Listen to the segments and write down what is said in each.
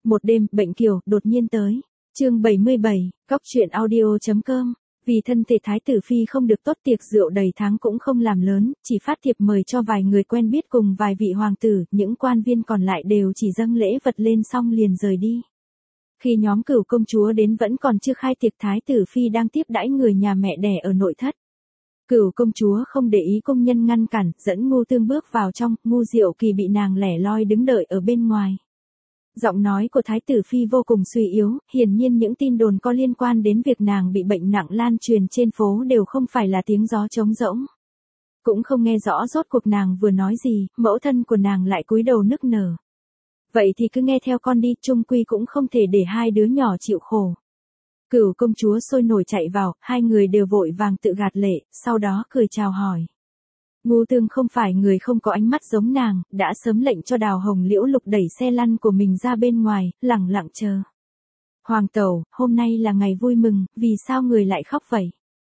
Một đêm, bệnh kiều, đột nhiên tới. Chương 77, Cóc truyện audio.com. Vì thân thể thái tử phi không được tốt, tiệc rượu đầy tháng cũng không làm lớn, chỉ phát thiệp mời cho vài người quen biết cùng vài vị hoàng tử, những quan viên còn lại đều chỉ dâng lễ vật lên xong liền rời đi. Khi nhóm Cửu công chúa đến vẫn còn chưa khai tiệc, thái tử phi đang tiếp đãi người nhà mẹ đẻ ở nội thất. Cửu công chúa không để ý công nhân ngăn cản, dẫn Ngô Tương bước vào trong, Ngô Diệu Kỳ bị nàng lẻ loi đứng đợi ở bên ngoài. Giọng nói của thái tử phi vô cùng suy yếu, hiển nhiên những tin đồn có liên quan đến việc nàng bị bệnh nặng lan truyền trên phố đều không phải là tiếng gió trống rỗng. Cũng không nghe rõ rốt cuộc nàng vừa nói gì, mẫu thân của nàng lại cúi đầu nức nở. Vậy thì cứ nghe theo con đi, chung quy cũng không thể để hai đứa nhỏ chịu khổ. Cửu công chúa sôi nổi chạy vào, hai người đều vội vàng tự gạt lệ, sau đó cười chào hỏi. Ngô Tương không phải người không có ánh mắt giống nàng, đã sớm lệnh cho Đào Hồng Liễu Lục đẩy xe lăn của mình ra bên ngoài, lẳng lặng chờ. Hoàng tẩu, hôm nay là ngày vui mừng, vì sao người lại khóc vậy?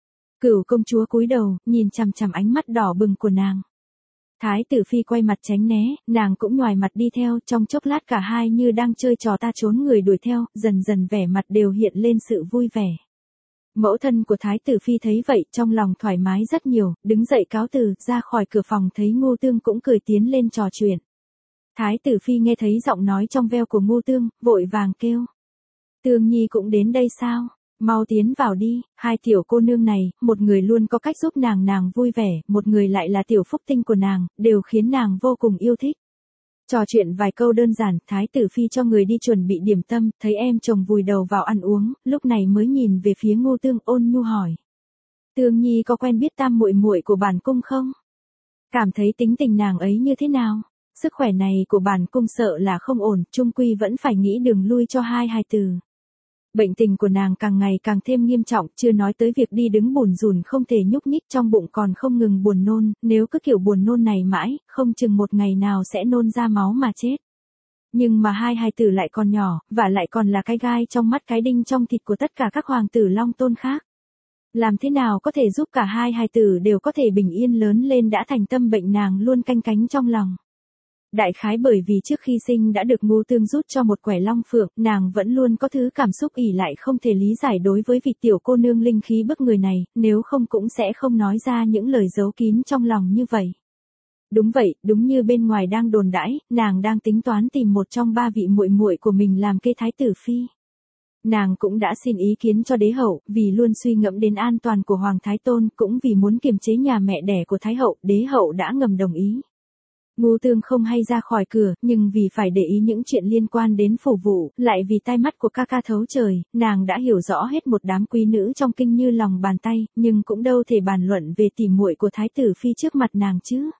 Cửu công chúa cúi đầu, nhìn chằm chằm ánh mắt đỏ bừng của nàng. Thái tử phi quay mặt tránh né, nàng cũng nhoài mặt đi theo, trong chốc lát cả hai như đang chơi trò ta trốn người đuổi theo, dần dần vẻ mặt đều hiện lên sự vui vẻ. Mẫu thân của thái tử phi thấy vậy, trong lòng thoải mái rất nhiều, đứng dậy cáo từ, ra khỏi cửa phòng thấy Ngô Tương cũng cười tiến lên trò chuyện. Thái tử phi nghe thấy giọng nói trong veo của Ngô Tương, vội vàng kêu. Tương Nhi cũng đến đây sao? Mau tiến vào đi, hai tiểu cô nương này, một người luôn có cách giúp nàng vui vẻ, một người lại là tiểu phúc tinh của nàng, đều khiến nàng vô cùng yêu thích. Trò chuyện vài câu đơn giản, thái tử phi cho người đi chuẩn bị điểm tâm, thấy em chồng vùi đầu vào ăn uống, lúc này mới nhìn về phía Ngô Tương, ôn nhu hỏi. Tương Nhi có quen biết tam muội muội của bản cung không? Cảm thấy tính tình nàng ấy như thế nào? Sức khỏe này của bản cung sợ là không ổn, chung quy vẫn phải nghĩ đường lui cho hai hài tử. Bệnh tình của nàng càng ngày càng thêm nghiêm trọng, chưa nói tới việc đi đứng bủn rủn không thể nhúc nhích, trong bụng còn không ngừng buồn nôn, nếu cứ kiểu buồn nôn này mãi, không chừng một ngày nào sẽ nôn ra máu mà chết. Nhưng mà hai hài tử lại còn nhỏ, và lại còn là cái gai trong mắt, cái đinh trong thịt của tất cả các hoàng tử Long Tôn khác. Làm thế nào có thể giúp cả hai hài tử đều có thể bình yên lớn lên đã thành tâm bệnh nàng luôn canh cánh trong lòng. Đại khái bởi vì trước khi sinh đã được Ngô Tương rút cho một quẻ long phượng, nàng vẫn luôn có thứ cảm xúc ỷ lại không thể lý giải đối với vị tiểu cô nương linh khí bức người này, nếu không cũng sẽ không nói ra những lời giấu kín trong lòng như vậy. Đúng vậy, đúng như bên ngoài đang đồn đãi, nàng đang tính toán tìm một trong ba vị muội muội của mình làm kế thái tử phi. Nàng cũng đã xin ý kiến cho đế hậu, vì luôn suy ngẫm đến an toàn của Hoàng Thái Tôn, cũng vì muốn kiềm chế nhà mẹ đẻ của Thái hậu, đế hậu đã ngầm đồng ý. Ngô Tương không hay ra khỏi cửa, nhưng vì phải để ý những chuyện liên quan đến phủ vụ, lại vì tai mắt của ca ca thấu trời, nàng đã hiểu rõ hết một đám quý nữ trong kinh như lòng bàn tay, nhưng cũng đâu thể bàn luận về tỉ muội của thái tử phi trước mặt nàng chứ.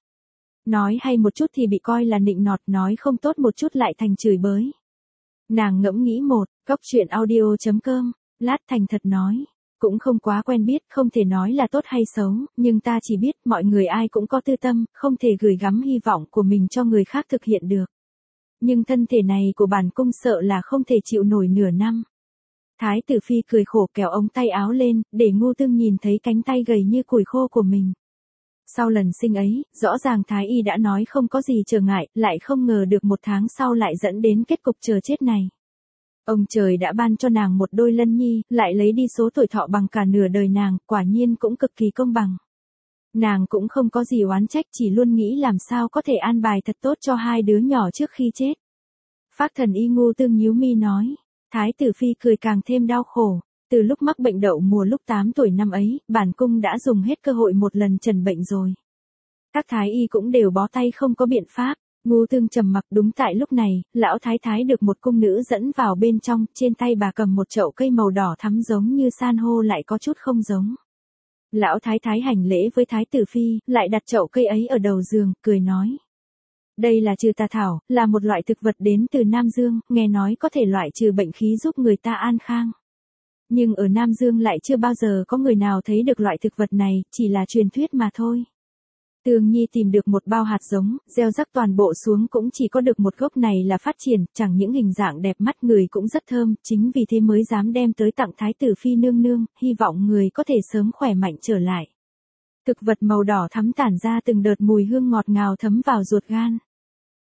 Nói hay một chút thì bị coi là nịnh nọt, nói không tốt một chút lại thành chửi bới. Nàng ngẫm nghĩ Cóc truyện audio.com, lát thành thật nói. Cũng không quá quen biết, không thể nói là tốt hay xấu, nhưng ta chỉ biết mọi người ai cũng có tư tâm, không thể gửi gắm hy vọng của mình cho người khác thực hiện được. Nhưng thân thể này của bản cung sợ là không thể chịu nổi nửa năm. Thái tử phi cười khổ kéo ống tay áo lên, để Ngô Tương nhìn thấy cánh tay gầy như củi khô của mình. Sau lần sinh ấy, rõ ràng Thái y đã nói không có gì trở ngại, lại không ngờ được một tháng sau lại dẫn đến kết cục chờ chết này. Ông trời đã ban cho nàng một đôi lân nhi, lại lấy đi số tuổi thọ bằng cả nửa đời nàng, quả nhiên cũng cực kỳ công bằng. Nàng cũng không có gì oán trách, chỉ luôn nghĩ làm sao có thể an bài thật tốt cho hai đứa nhỏ trước khi chết. Phác thần y Ngô Tương nhíu mi nói. Thái tử phi cười càng thêm đau khổ. Từ lúc mắc bệnh đậu mùa lúc 8 tuổi năm ấy, bản cung đã dùng hết cơ hội một lần trần bệnh rồi. Các thái y cũng đều bó tay không có biện pháp. Ngô Tương trầm mặc. Đúng tại lúc này, lão thái thái được một cung nữ dẫn vào bên trong, trên tay bà cầm một chậu cây màu đỏ thắm giống như san hô lại có chút không giống. Lão thái thái hành lễ với thái tử phi, lại đặt chậu cây ấy ở đầu giường, cười nói. Đây là trừ tà thảo, là một loại thực vật đến từ Nam Dương, nghe nói có thể loại trừ bệnh khí giúp người ta an khang. Nhưng ở Nam Dương lại chưa bao giờ có người nào thấy được loại thực vật này, chỉ là truyền thuyết mà thôi. Tương Nhi tìm được một bao hạt giống, gieo rắc toàn bộ xuống cũng chỉ có được một gốc này là phát triển, chẳng những hình dạng đẹp mắt người cũng rất thơm, chính vì thế mới dám đem tới tặng thái tử phi nương nương, hy vọng người có thể sớm khỏe mạnh trở lại. Thực vật màu đỏ thắm tản ra từng đợt mùi hương ngọt ngào thấm vào ruột gan.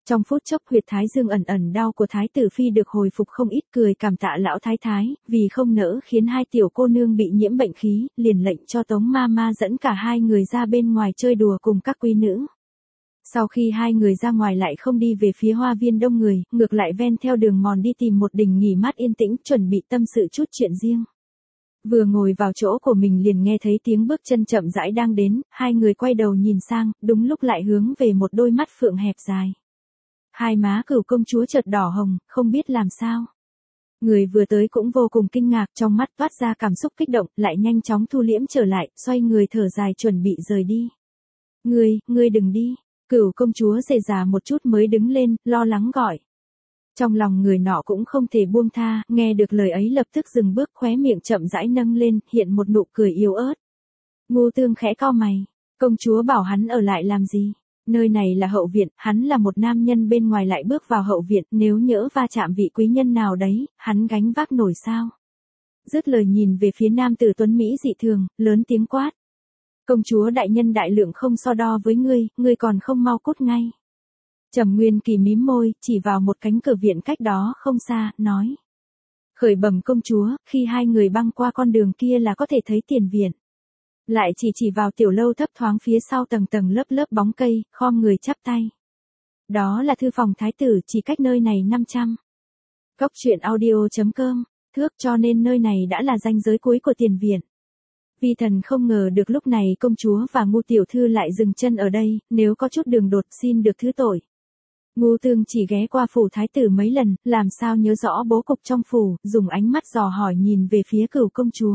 Trong phút chốc huyệt thái dương ẩn ẩn đau của thái tử phi được hồi phục không ít, cười cảm tạ lão thái thái, vì không nỡ khiến hai tiểu cô nương bị nhiễm bệnh khí, liền lệnh cho Tống ma ma dẫn cả hai người ra bên ngoài chơi đùa cùng các quý nữ. Sau khi hai người ra ngoài lại không đi về phía hoa viên đông người, ngược lại ven theo đường mòn đi tìm một đình nghỉ mát yên tĩnh, chuẩn bị tâm sự chút chuyện riêng. Vừa ngồi vào chỗ của mình liền nghe thấy tiếng bước chân chậm rãi đang đến, hai người quay đầu nhìn sang, đúng lúc lại hướng về một đôi mắt phượng hẹp dài. Hai má Cửu công chúa chợt đỏ hồng, không biết làm sao. Người vừa tới cũng vô cùng kinh ngạc, trong mắt toát ra cảm xúc kích động, lại nhanh chóng thu liễm trở lại, xoay người thở dài chuẩn bị rời đi. Ngươi đừng đi. Cửu công chúa rề rà một chút mới đứng lên, lo lắng gọi. Trong lòng người nọ cũng không thể buông tha, nghe được lời ấy lập tức dừng bước, khóe miệng chậm rãi nâng lên, hiện một nụ cười yếu ớt. Ngô Tương khẽ cau mày, công chúa bảo hắn ở lại làm gì? Nơi này là hậu viện, hắn là một nam nhân bên ngoài lại bước vào hậu viện, nếu nhỡ va chạm vị quý nhân nào đấy, hắn gánh vác nổi sao? Dứt lời nhìn về phía nam tử tuấn Mỹ dị thường, lớn tiếng quát. Công chúa đại nhân đại lượng không so đo với ngươi còn không mau cút ngay. Trầm Nguyên Kỳ mím môi, chỉ vào một cánh cửa viện cách đó không xa, nói. Khởi bẩm công chúa, khi hai người băng qua con đường kia là có thể thấy tiền viện. Lại chỉ vào tiểu lâu thấp thoáng phía sau tầng tầng lớp lớp bóng cây, khom người chắp tay. Đó là thư phòng thái tử, chỉ cách nơi này 500. Góc truyện audio.com, thước, cho nên nơi này đã là ranh giới cuối của tiền viện. Vi thần không ngờ được lúc này công chúa và Ngô tiểu thư lại dừng chân ở đây, nếu có chút đường đột xin được thứ tội. Ngô Tương chỉ ghé qua phủ thái tử mấy lần, làm sao nhớ rõ bố cục trong phủ, dùng ánh mắt dò hỏi nhìn về phía Cửu công chúa.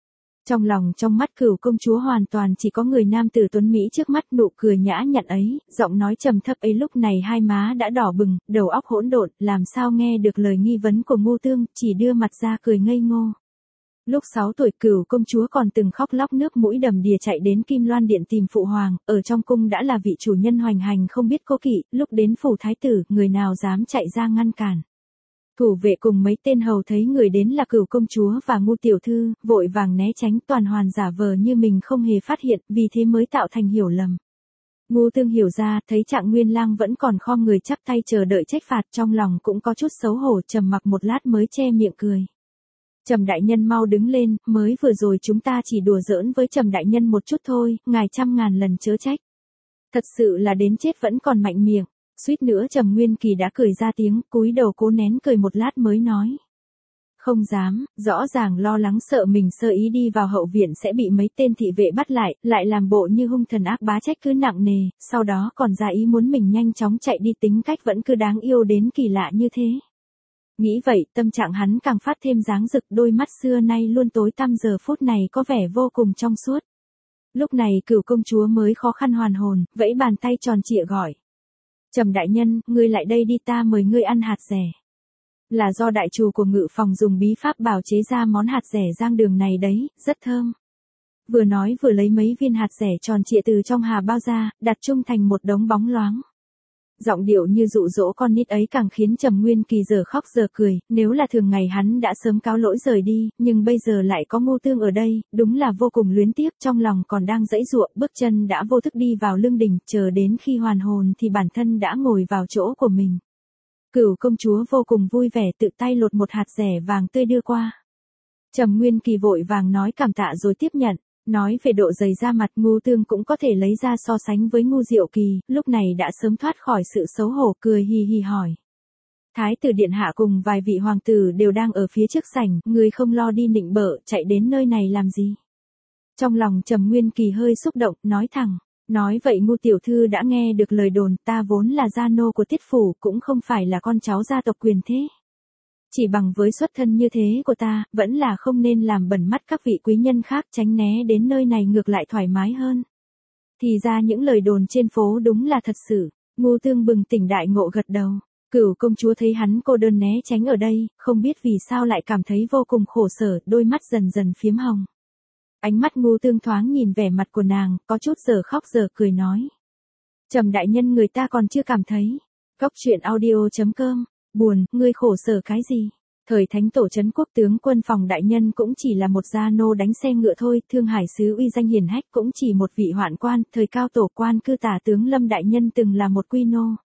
Trong mắt Cửu công chúa hoàn toàn chỉ có người nam tử tuấn Mỹ trước mắt, nụ cười nhã nhặn ấy, giọng nói trầm thấp ấy lúc này hai má đã đỏ bừng, đầu óc hỗn độn, làm sao nghe được lời nghi vấn của Ngô Tương, chỉ đưa mặt ra cười ngây ngô. Lúc 6 tuổi Cửu công chúa còn từng khóc lóc nước mũi đầm đìa chạy đến Kim Loan Điện tìm phụ hoàng, ở trong cung đã là vị chủ nhân hoành hành không biết cố kỵ, lúc đến phủ thái tử, người nào dám chạy ra ngăn cản. Thủ vệ cùng mấy tên hầu thấy người đến là Cửu công chúa và Ngô tiểu thư, vội vàng né tránh, toàn hoàn giả vờ như mình không hề phát hiện, vì thế mới tạo thành hiểu lầm. Ngô Tương hiểu ra, thấy Trạng Nguyên Lang vẫn còn khom người chắp tay chờ đợi trách phạt, trong lòng cũng có chút xấu hổ, trầm mặc một lát mới che miệng cười. Trầm đại nhân mau đứng lên, mới vừa rồi chúng ta chỉ đùa giỡn với Trầm đại nhân một chút thôi, ngài trăm ngàn lần chớ trách. Thật sự là đến chết vẫn còn mạnh miệng, suýt nữa Trầm Nguyên Kỳ đã cười ra tiếng, cúi đầu cố nén cười một lát mới nói. Không dám, rõ ràng lo lắng sợ mình sơ ý đi vào hậu viện sẽ bị mấy tên thị vệ bắt lại làm bộ như hung thần ác bá trách cứ nặng nề, sau đó còn ra ý muốn mình nhanh chóng chạy đi, tính cách vẫn cứ đáng yêu đến kỳ lạ như thế. Nghĩ vậy, tâm trạng hắn càng phát thêm dáng rực, đôi mắt xưa nay luôn tối tăm giờ phút này có vẻ vô cùng trong suốt. Lúc này Cửu công chúa mới khó khăn hoàn hồn, vẫy bàn tay tròn trịa gọi. Trầm đại nhân, ngươi lại đây đi, ta mời ngươi ăn hạt rẻ. Là do đại trù của ngự phòng dùng bí pháp bào chế ra món hạt rẻ rang đường này đấy, rất thơm. Vừa nói vừa lấy mấy viên hạt rẻ tròn trịa từ trong hà bao ra, đặt chung thành một đống bóng loáng. Giọng điệu như dụ dỗ con nít ấy càng khiến Trầm Nguyên Kỳ giờ khóc giờ cười, nếu là thường ngày hắn đã sớm cáo lỗi rời đi, nhưng bây giờ lại có Ngô Tương ở đây, đúng là vô cùng luyến tiếc, trong lòng còn đang giãy giụa, bước chân đã vô thức đi vào lương đình, chờ đến khi hoàn hồn thì bản thân đã ngồi vào chỗ của mình. Cửu công chúa vô cùng vui vẻ tự tay lột một hạt rẻ vàng tươi đưa qua. Trầm Nguyên Kỳ vội vàng nói cảm tạ rồi tiếp nhận. Nói về độ dày da mặt, Ngô Tương cũng có thể lấy ra so sánh với Ngô Diệu Kỳ, lúc này đã sớm thoát khỏi sự xấu hổ, cười hì hì hỏi. Thái tử điện hạ cùng vài vị hoàng tử đều đang ở phía trước sảnh, người không lo đi nịnh bợ, chạy đến nơi này làm gì? Trong lòng Trầm Nguyên Kỳ hơi xúc động, nói thẳng. Nói vậy Ngô tiểu thư đã nghe được lời đồn, ta vốn là gia nô của Tiết phủ, cũng không phải là con cháu gia tộc quyền thế. Chỉ bằng với xuất thân như thế của ta, vẫn là không nên làm bẩn mắt các vị quý nhân khác, tránh né đến nơi này ngược lại thoải mái hơn. Thì ra những lời đồn trên phố đúng là thật sự. Ngô Tương bừng tỉnh đại ngộ gật đầu. Cửu công chúa thấy hắn cô đơn né tránh ở đây, không biết vì sao lại cảm thấy vô cùng khổ sở, đôi mắt dần dần phiếm hồng. Ánh mắt Ngô Tương thoáng nhìn vẻ mặt của nàng, có chút giờ khóc giờ cười nói. Trầm đại nhân, người ta còn chưa cảm thấy. Góc truyện audio.com, buồn, ngươi khổ sở cái gì? Thời Thánh tổ trấn quốc tướng quân Phòng đại nhân cũng chỉ là một gia nô đánh xe ngựa thôi, Thương Hải sứ uy danh hiển hách cũng chỉ một vị hoạn quan, thời Cao tổ quan cư tả tướng Lâm đại nhân từng là một quy nô.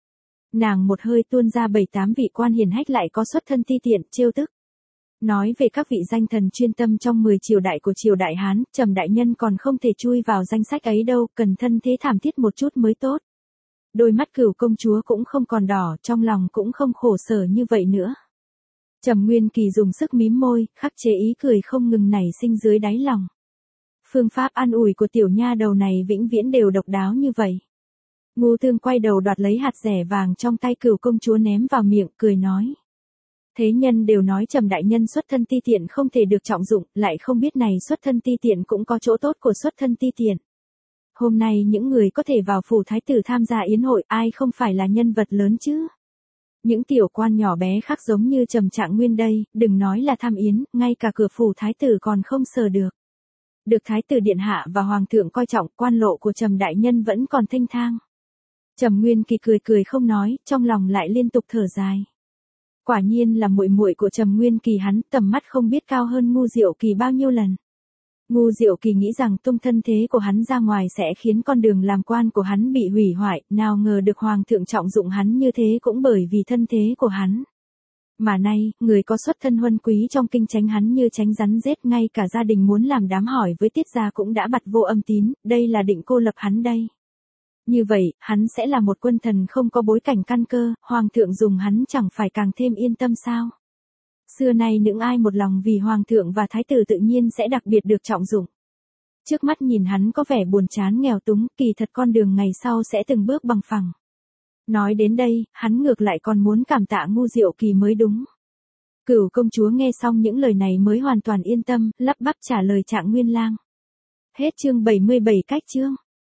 Nàng một hơi tuôn ra 7-8 vị quan hiển hách lại có xuất thân ti tiện, trêu tức. Nói về các vị danh thần chuyên tâm trong 10 triều đại của triều đại Hán, Trầm đại nhân còn không thể chui vào danh sách ấy đâu, cần thân thế thảm thiết một chút mới tốt. Đôi mắt Cửu công chúa cũng không còn đỏ, trong lòng cũng không khổ sở như vậy nữa. Trầm Nguyên Kỳ dùng sức mím môi, khắc chế ý cười không ngừng nảy sinh dưới đáy lòng. Phương pháp an ủi của tiểu nha đầu này vĩnh viễn đều độc đáo như vậy. Ngô Tương quay đầu đoạt lấy hạt rẻ vàng trong tay Cửu công chúa ném vào miệng, cười nói. Thế nhân đều nói Trầm đại nhân xuất thân ti tiện không thể được trọng dụng, lại không biết này xuất thân ti tiện cũng có chỗ tốt của xuất thân ti tiện. Hôm nay những người có thể vào phủ thái tử tham gia yến hội, ai không phải là nhân vật lớn chứ? Những tiểu quan nhỏ bé khác giống như Trầm Trạng Nguyên đây, đừng nói là tham yến, ngay cả cửa phủ thái tử còn không sờ được. Được thái tử điện hạ và hoàng thượng coi trọng, quan lộ của Trầm đại nhân vẫn còn thênh thang. Trầm Nguyên Kỳ cười cười không nói, trong lòng lại liên tục thở dài. Quả nhiên là muội muội của Trầm Nguyên Kỳ hắn, tầm mắt không biết cao hơn Ngu Diệu Kỳ bao nhiêu lần. Ngu Diệu Kỳ nghĩ rằng tung thân thế của hắn ra ngoài sẽ khiến con đường làm quan của hắn bị hủy hoại, nào ngờ được hoàng thượng trọng dụng hắn như thế cũng bởi vì thân thế của hắn. Mà nay, người có xuất thân huân quý trong kinh tránh hắn như tránh rắn rết, ngay cả gia đình muốn làm đám hỏi với Tiết gia cũng đã bặt vô âm tín, đây là định cô lập hắn đây. Như vậy, hắn sẽ là một quân thần không có bối cảnh căn cơ, hoàng thượng dùng hắn chẳng phải càng thêm yên tâm sao? Xưa nay những ai một lòng vì hoàng thượng và thái tử tự nhiên sẽ đặc biệt được trọng dụng. Trước mắt nhìn hắn có vẻ buồn chán nghèo túng, kỳ thật con đường ngày sau sẽ từng bước bằng phẳng. Nói đến đây, hắn ngược lại còn muốn cảm tạ Ngu Diệu Kỳ mới đúng. Cửu công chúa nghe xong những lời này mới hoàn toàn yên tâm, lắp bắp trả lời Trạng Nguyên Lang. Hết chương 77 cách chương.